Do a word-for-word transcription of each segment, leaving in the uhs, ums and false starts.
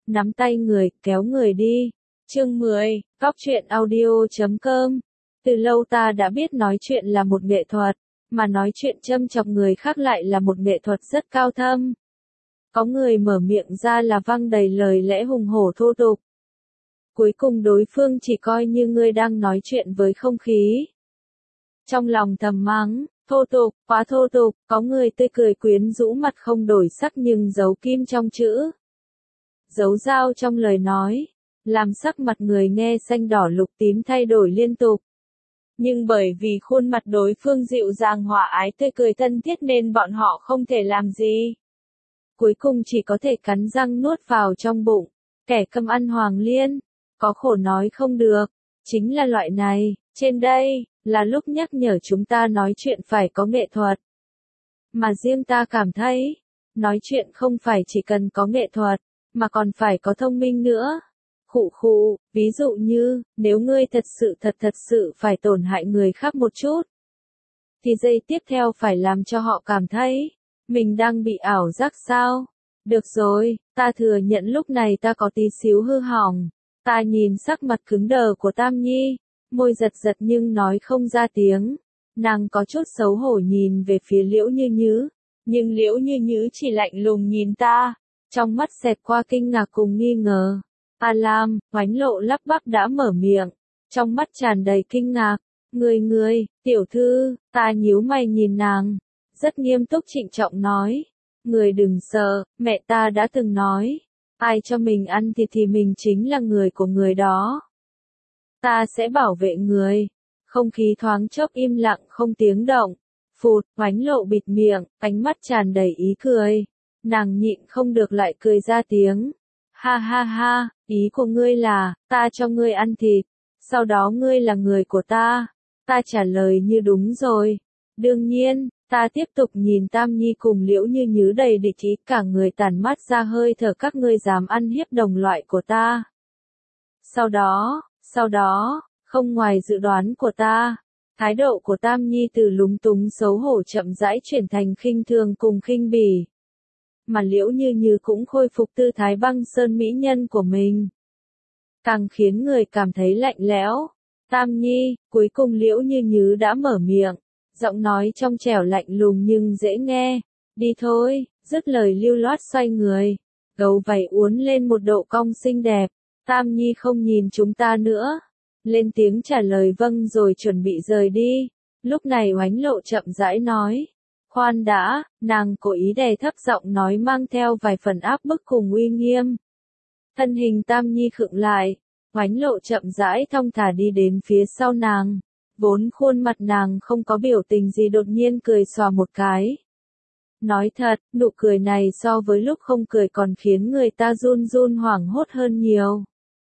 nắm tay người, kéo người đi. Chương mười, Góc truyện audio chấm com. Từ lâu ta đã biết nói chuyện là một nghệ thuật, mà nói chuyện châm chọc người khác lại là một nghệ thuật rất cao thâm. Có người mở miệng ra là văng đầy lời lẽ hùng hổ thô tục. Cuối cùng đối phương chỉ coi như ngươi đang nói chuyện với không khí. Trong lòng thầm mắng, thô tục, quá thô tục, có người tươi cười quyến rũ mặt không đổi sắc nhưng giấu kim trong chữ. Giấu dao trong lời nói, làm sắc mặt người nghe xanh đỏ lục tím thay đổi liên tục. Nhưng bởi vì khuôn mặt đối phương dịu dàng hòa ái tươi cười thân thiết nên bọn họ không thể làm gì. Cuối cùng chỉ có thể cắn răng nuốt vào trong bụng, kẻ câm ăn hoàng liên, có khổ nói không được, chính là loại này, trên đây, là lúc nhắc nhở chúng ta nói chuyện phải có nghệ thuật. Mà riêng ta cảm thấy, nói chuyện không phải chỉ cần có nghệ thuật, mà còn phải có thông minh nữa. Khụ khụ, ví dụ như, nếu ngươi thật sự thật thật sự phải tổn hại người khác một chút, thì giây tiếp theo phải làm cho họ cảm thấy, mình đang bị ảo giác sao? Được rồi, ta thừa nhận lúc này ta có tí xíu hư hỏng. Ta nhìn sắc mặt cứng đờ của Tam Nhi, môi giật giật nhưng nói không ra tiếng. Nàng có chút xấu hổ nhìn về phía Liễu Như Nhứ, nhưng Liễu Như Nhứ chỉ lạnh lùng nhìn ta, trong mắt xẹt qua kinh ngạc cùng nghi ngờ. A Lam, Oánh Lộ lắp bắp đã mở miệng, trong mắt tràn đầy kinh ngạc. Người người, tiểu thư, ta nhíu mày nhìn nàng, rất nghiêm túc trịnh trọng nói. Người đừng sợ, mẹ ta đã từng nói, ai cho mình ăn thịt thì mình chính là người của người đó. Ta sẽ bảo vệ người. Không khí thoáng chốc im lặng không tiếng động. Phụt, Oánh Lộ bịt miệng, ánh mắt tràn đầy ý cười. Nàng nhịn không được lại cười ra tiếng. Ha ha ha, ý của ngươi là, ta cho ngươi ăn thịt, sau đó ngươi là người của ta. Ta trả lời như đúng rồi. Đương nhiên, ta tiếp tục nhìn Tam Nhi cùng Liễu Như Nhứ đầy địch ý, cả người tản mát ra hơi thở các ngươi dám ăn hiếp đồng loại của ta. Sau đó, sau đó, không ngoài dự đoán của ta, thái độ của Tam Nhi từ lúng túng xấu hổ chậm rãi chuyển thành khinh thường cùng khinh bỉ. Mà Liễu Như Nhứ cũng khôi phục tư thái băng sơn mỹ nhân của mình. Càng khiến người cảm thấy lạnh lẽo. Tam Nhi, cuối cùng Liễu Như Nhứ đã mở miệng, giọng nói trong trẻo lạnh lùng nhưng dễ nghe. Đi thôi, dứt lời lưu loát xoay người, gấu váy uốn lên một độ cong xinh đẹp. Tam Nhi không nhìn chúng ta nữa, lên tiếng trả lời vâng rồi chuẩn bị rời đi. Lúc này Oánh Lộ chậm rãi nói. Khoan đã, nàng cố ý đè thấp giọng nói mang theo vài phần áp bức cùng uy nghiêm. Thân hình Tam Nhi khựng lại, Oánh Lộ chậm rãi thong thả đi đến phía sau nàng. Vốn khuôn mặt nàng không có biểu tình gì đột nhiên cười xòa một cái. Nói thật, nụ cười này so với lúc không cười còn khiến người ta run run hoảng hốt hơn nhiều.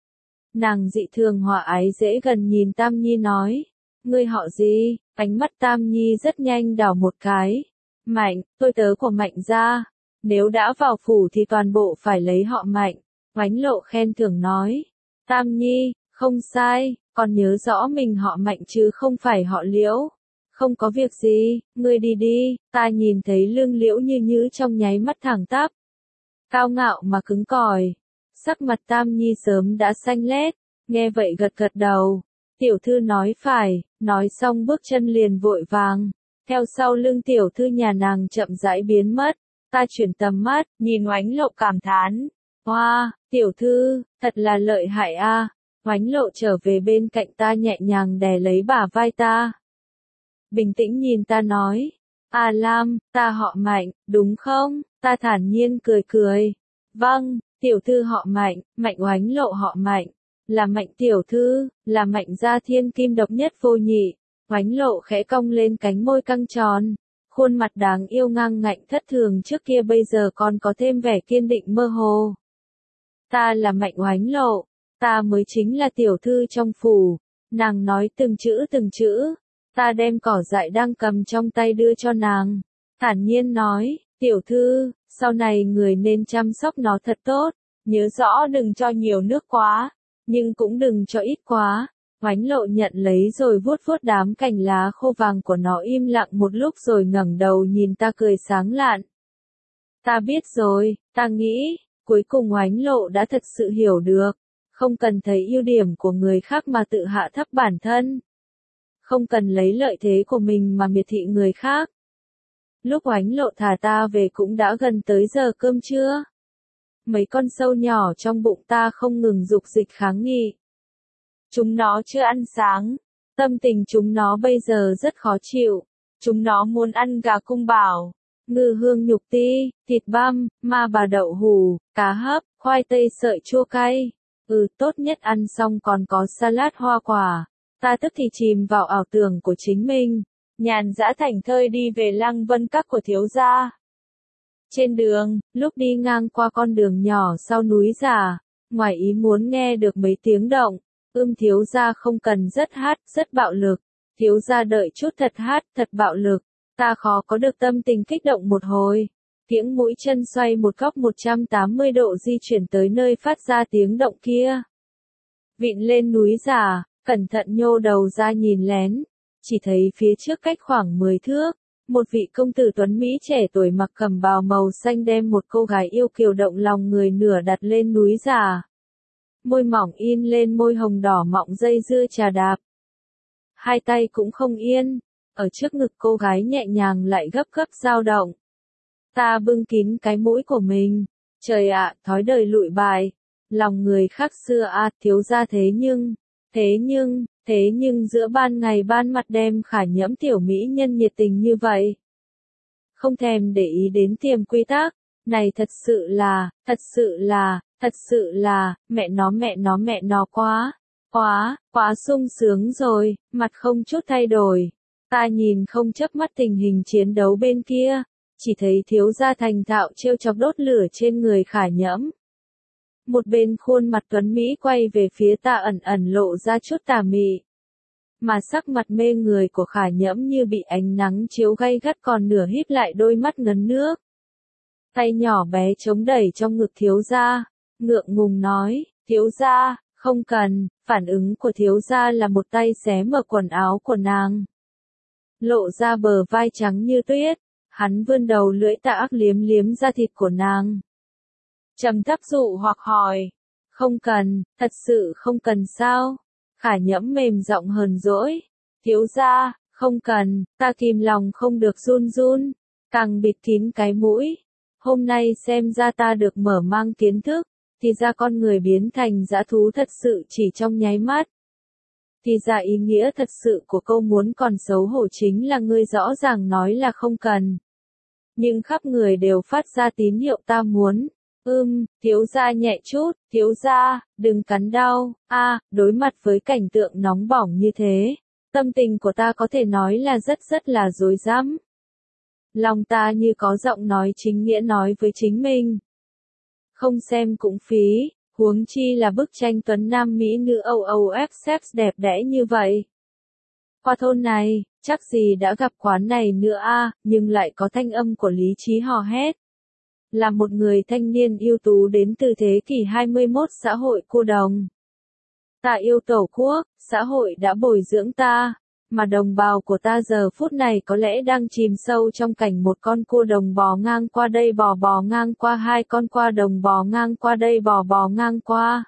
Nàng dị thường hòa ái dễ gần nhìn Tam Nhi nói. Ngươi họ gì? Ánh mắt Tam Nhi rất nhanh đảo một cái. Mạnh, tôi tớ của Mạnh gia. Nếu đã vào phủ thì toàn bộ phải lấy họ Mạnh. Oánh Lộ khen thưởng nói. Tam Nhi, không sai, còn nhớ rõ mình họ Mạnh chứ không phải họ Liễu. Không có việc gì, ngươi đi đi. Ta nhìn thấy lưng Liễu Như Nhứ trong nháy mắt thẳng tắp, cao ngạo mà cứng cỏi. Sắc mặt Tam Nhi sớm đã xanh lét, nghe vậy gật gật đầu. Tiểu thư nói phải, nói xong bước chân liền vội vàng, theo sau lưng tiểu thư nhà nàng chậm rãi biến mất. Ta chuyển tầm mắt, nhìn Oánh Lộ cảm thán. Hoa, wow, tiểu thư, thật là lợi hại a. À. Oánh Lộ trở về bên cạnh ta nhẹ nhàng đè lấy bả vai ta. Bình tĩnh nhìn ta nói. A Lam, ta họ Mạnh, đúng không? Ta thản nhiên cười cười. Vâng, tiểu thư họ Mạnh, Mạnh Oánh Lộ họ Mạnh. Là Mạnh tiểu thư, là Mạnh gia thiên kim độc nhất vô nhị. Oánh Lộ khẽ cong lên cánh môi căng tròn. Khuôn mặt đáng yêu ngang ngạnh thất thường trước kia bây giờ còn có thêm vẻ kiên định mơ hồ. Ta là Mạnh Oánh Lộ, ta mới chính là tiểu thư trong phủ. Nàng nói từng chữ từng chữ. Ta đem cỏ dại đang cầm trong tay đưa cho nàng. Thản nhiên nói, tiểu thư, sau này người nên chăm sóc nó thật tốt. Nhớ rõ đừng cho nhiều nước quá, nhưng cũng đừng cho ít quá. Oánh Lộ nhận lấy rồi vuốt vuốt đám cành lá khô vàng của nó im lặng một lúc rồi ngẩng đầu nhìn ta cười sáng lạn. Ta biết rồi, ta nghĩ, Cuối cùng Oánh Lộ đã thật sự hiểu được, không cần thấy ưu điểm của người khác mà tự hạ thấp bản thân. Không cần lấy lợi thế của mình mà miệt thị người khác. Lúc Oánh Lộ thả ta về cũng đã gần tới giờ cơm trưa. Mấy con sâu nhỏ trong bụng ta không ngừng dục dịch kháng nghị. Chúng nó chưa ăn sáng, tâm tình chúng nó bây giờ rất khó chịu. Chúng nó muốn ăn gà cung bảo, ngư hương nhục ti, thịt băm, ma bà đậu hủ, cá hấp, khoai tây sợi chua cay. Ừ, tốt nhất ăn xong còn có salad hoa quả. Ta tức thì chìm vào ảo tưởng của chính mình, nhàn dã thảnh thơi đi về Lăng Vân Các của thiếu gia. Trên đường, lúc đi ngang qua con đường nhỏ sau núi già, ngoài ý muốn nghe được mấy tiếng động. Ưm thiếu gia không cần rất hát, rất bạo lực. Thiếu gia đợi chút thật hát, thật bạo lực. Ta khó có được tâm tình kích động một hồi. Tiếng mũi chân xoay một góc một trăm tám mươi độ di chuyển tới nơi phát ra tiếng động kia. Vịn lên núi già, cẩn thận nhô đầu ra nhìn lén. Chỉ thấy phía trước cách khoảng mười thước, một vị công tử tuấn Mỹ trẻ tuổi mặc cẩm bào màu xanh đem một cô gái yêu kiều động lòng người nửa đặt lên núi già. Môi mỏng in lên môi hồng đỏ mọng dây dưa trà đạp. Hai tay cũng không yên, ở trước ngực cô gái nhẹ nhàng lại gấp gấp dao động. Ta bưng kín cái mũi của mình, trời ạ, thói đời lụi bại, lòng người khác xưa a, thiếu gia thế nhưng, thế nhưng, thế nhưng giữa ban ngày ban mặt đem Khả Nhẫm tiểu mỹ nhân nhiệt tình như vậy. Không thèm để ý đến tiềm quy tắc, này thật sự là, thật sự là, thật sự là, mẹ nó mẹ nó mẹ nó quá, quá, quá sung sướng rồi, mặt không chút thay đổi. Ta nhìn không chớp mắt tình hình chiến đấu bên kia, chỉ thấy thiếu gia thành thạo trêu chọc đốt lửa trên người Khả Nhẫm. Một bên khuôn mặt tuấn Mỹ quay về phía ta ẩn ẩn lộ ra chút tà mị. Mà sắc mặt mê người của Khả Nhẫm như bị ánh nắng chiếu gay gắt còn nửa híp lại đôi mắt ngấn nước. Tay nhỏ bé chống đẩy trong ngực thiếu gia, ngượng ngùng nói, thiếu gia, không cần, phản ứng của thiếu gia là một tay xé mở quần áo của nàng. Lộ ra bờ vai trắng như tuyết, hắn vươn đầu lưỡi tà ác liếm liếm da thịt của nàng. Trầm thấp dụ hoặc hỏi, không cần, thật sự không cần sao? Khả Nhẫm mềm giọng hờn dỗi, thiếu gia, không cần, ta kìm lòng không được run run, càng bịt kín cái mũi. Hôm nay xem ra ta được mở mang kiến thức, thì ra con người biến thành dã thú thật sự chỉ trong nháy mắt. Thì ra ý nghĩa thật sự của câu muốn còn xấu hổ chính là ngươi rõ ràng nói là không cần. Nhưng khắp người đều phát ra tín hiệu ta muốn. Ưm, thiếu gia nhẹ chút, thiếu gia, đừng cắn đau. A, đối mặt với cảnh tượng nóng bỏng như thế, tâm tình của ta có thể nói là rất rất là rối rắm. Lòng ta như có giọng nói chính nghĩa nói với chính mình. Không xem cũng phí, huống chi là bức tranh tuấn nam mỹ nữ Âu Âu ép xếp đẹp đẽ như vậy. Qua thôn này, chắc gì đã gặp quán này nữa a, nhưng lại có thanh âm của lý trí hò hét. Là một người thanh niên ưu tú đến từ thế kỷ hai mươi mốt xã hội cô đồng. Ta yêu tổ quốc, xã hội đã bồi dưỡng ta, mà đồng bào của ta giờ phút này có lẽ đang chìm sâu trong cảnh một con cua đồng bò ngang qua đây bò bò ngang qua hai con qua đồng bò ngang qua đây bò bò ngang qua.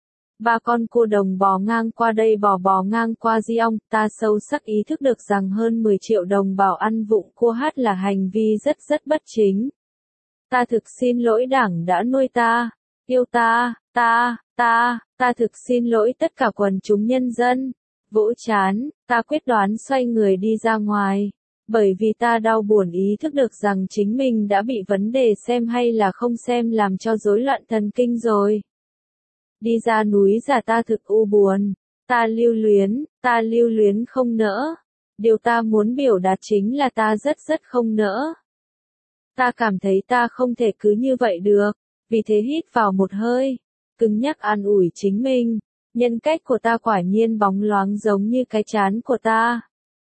Ba con cua đồng bò ngang qua đây bò bò ngang qua di ong, ta sâu sắc ý thức được rằng hơn mười triệu đồng bào ăn vụng cua hát là hành vi rất rất bất chính. Ta thực xin lỗi đảng đã nuôi ta, yêu ta, ta, ta, ta thực xin lỗi tất cả quần chúng nhân dân. Vỗ chán, ta quyết đoán xoay người đi ra ngoài, bởi vì ta đau buồn ý thức được rằng chính mình đã bị vấn đề xem hay là không xem làm cho rối loạn thần kinh rồi. Đi ra núi già ta thực u buồn, ta lưu luyến, ta lưu luyến không nỡ. Điều ta muốn biểu đạt chính là ta rất rất không nỡ. Ta cảm thấy ta không thể cứ như vậy được, vì thế hít vào một hơi, cứng nhắc an ủi chính mình. Nhân cách của ta quả nhiên bóng loáng giống như cái trán của ta.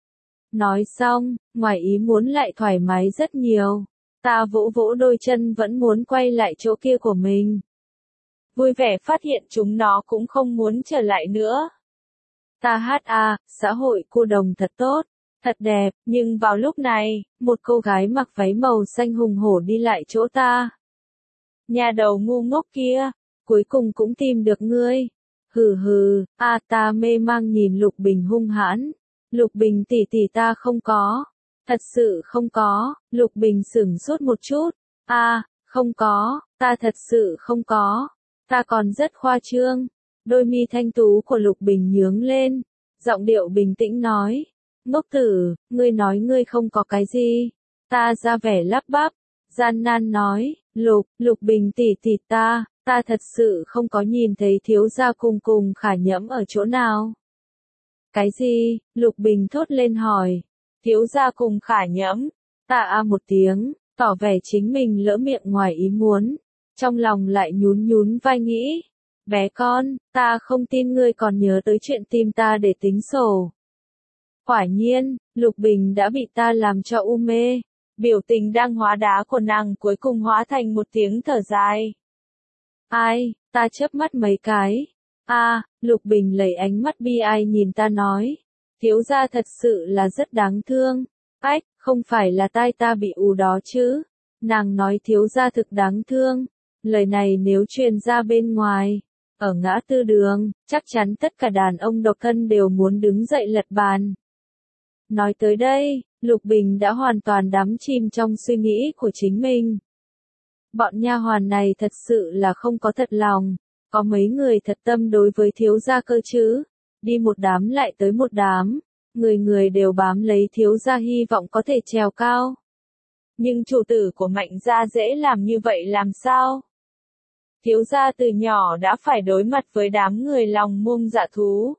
Nói xong, ngoài ý muốn lại thoải mái rất nhiều. Ta vỗ vỗ đôi chân vẫn muốn quay lại chỗ kia của mình. Vui vẻ phát hiện chúng nó cũng không muốn trở lại nữa. Ta hát à, xã hội cô đồng thật tốt, thật đẹp, nhưng vào lúc này, một cô gái mặc váy màu xanh hùng hổ đi lại chỗ ta. Nhà đầu ngu ngốc kia, cuối cùng cũng tìm được ngươi. Hừ hừ, a ta mê mang nhìn Lục Bình hung hãn. Lục Bình tỷ tỷ ta không có. Thật sự không có, Lục Bình sửng sốt một chút. A, không có, ta thật sự không có. Ta còn rất khoa trương. Đôi mi thanh tú của Lục Bình nhướng lên. Giọng điệu bình tĩnh nói. Ngốc tử, ngươi nói ngươi không có cái gì. Ta ra vẻ lắp bắp. Gian nan nói, Lục, Lục Bình tỷ tỷ ta, ta thật sự không có nhìn thấy thiếu gia cùng cùng Khả Nhẫm ở chỗ nào. Cái gì? Lục Bình thốt lên hỏi. Thiếu gia cùng Khả Nhẫm. Ta a một tiếng, tỏ vẻ chính mình lỡ miệng ngoài ý muốn. Trong lòng lại nhún nhún vai nghĩ. Bé con, ta không tin ngươi còn nhớ tới chuyện tìm ta để tính sổ. Quả nhiên, Lục Bình đã bị ta làm cho u mê. Biểu tình đang hóa đá của nàng cuối cùng hóa thành một tiếng thở dài. Ai, ta chớp mắt mấy cái. A, à, Lục Bình lấy ánh mắt bi ai nhìn ta nói. Thiếu gia thật sự là rất đáng thương. Ách, không phải là tai ta bị ù đó chứ. Nàng nói thiếu gia thực đáng thương. Lời này nếu truyền ra bên ngoài, ở ngã tư đường, chắc chắn tất cả đàn ông độc thân đều muốn đứng dậy lật bàn. Nói tới đây, Lục Bình đã hoàn toàn đắm chìm trong suy nghĩ của chính mình. Bọn nha hoàn này thật sự là không có thật lòng, có mấy người thật tâm đối với thiếu gia cơ chứ. Đi một đám lại tới một đám, người người đều bám lấy thiếu gia hy vọng có thể trèo cao. Nhưng chủ tử của Mạnh gia dễ làm như vậy làm sao? Thiếu gia từ nhỏ đã phải đối mặt với đám người lòng muông dạ thú.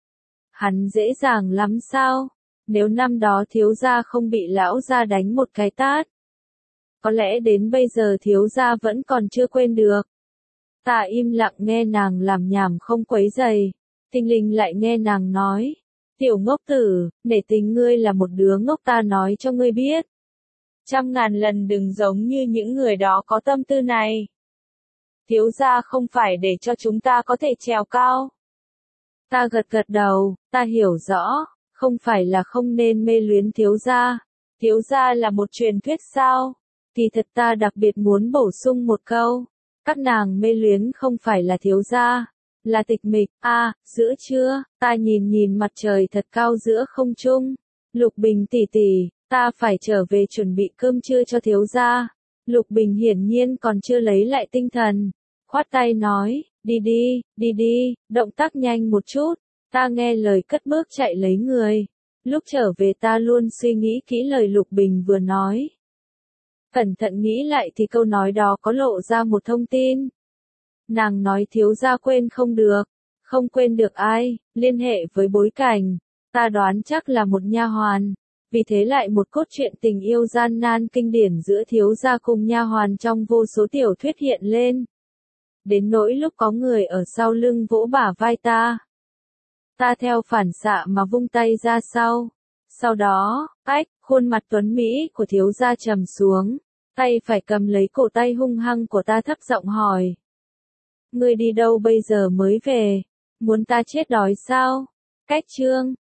Hắn dễ dàng lắm sao? Nếu năm đó thiếu gia không bị lão gia đánh một cái tát, có lẽ đến bây giờ thiếu gia vẫn còn chưa quên được. Ta im lặng nghe nàng làm nhảm không quấy giày. Tinh Linh lại nghe nàng nói. Tiểu ngốc tử, nể tình ngươi là một đứa ngốc ta nói cho ngươi biết. Trăm ngàn lần đừng giống như những người đó có tâm tư này. Thiếu gia không phải để cho chúng ta có thể trèo cao. Ta gật gật đầu, ta hiểu rõ, không phải là không nên mê luyến thiếu gia. Thiếu gia là một truyền thuyết sao? Thì thật ta đặc biệt muốn bổ sung một câu. Các nàng mê luyến không phải là thiếu gia, là tịch mịch. A, à, giữa trưa, ta nhìn nhìn mặt trời thật cao giữa không trung. Lục Bình tỷ tỷ, ta phải trở về chuẩn bị cơm trưa cho thiếu gia. Lục Bình hiển nhiên còn chưa lấy lại tinh thần. Khoát tay nói, đi đi, đi đi, động tác nhanh một chút. Ta nghe lời cất bước chạy lấy người. Lúc trở về ta luôn suy nghĩ kỹ lời Lục Bình vừa nói. Cẩn thận nghĩ lại thì câu nói đó có lộ ra một thông tin. Nàng nói thiếu gia quên không được. Không quên được ai, liên hệ với bối cảnh. Ta đoán chắc là một nha hoàn. Vì thế lại một cốt truyện tình yêu gian nan kinh điển giữa thiếu gia cùng nha hoàn trong vô số tiểu thuyết hiện lên. Đến nỗi lúc có người ở sau lưng vỗ bả vai ta. Ta theo phản xạ mà vung tay ra sau. Sau đó, ách, khuôn mặt tuấn Mỹ của thiếu gia trầm xuống. Tay phải cầm lấy cổ tay hung hăng của ta thấp giọng hỏi. Ngươi đi đâu bây giờ mới về? Muốn ta chết đói sao? Cách chương.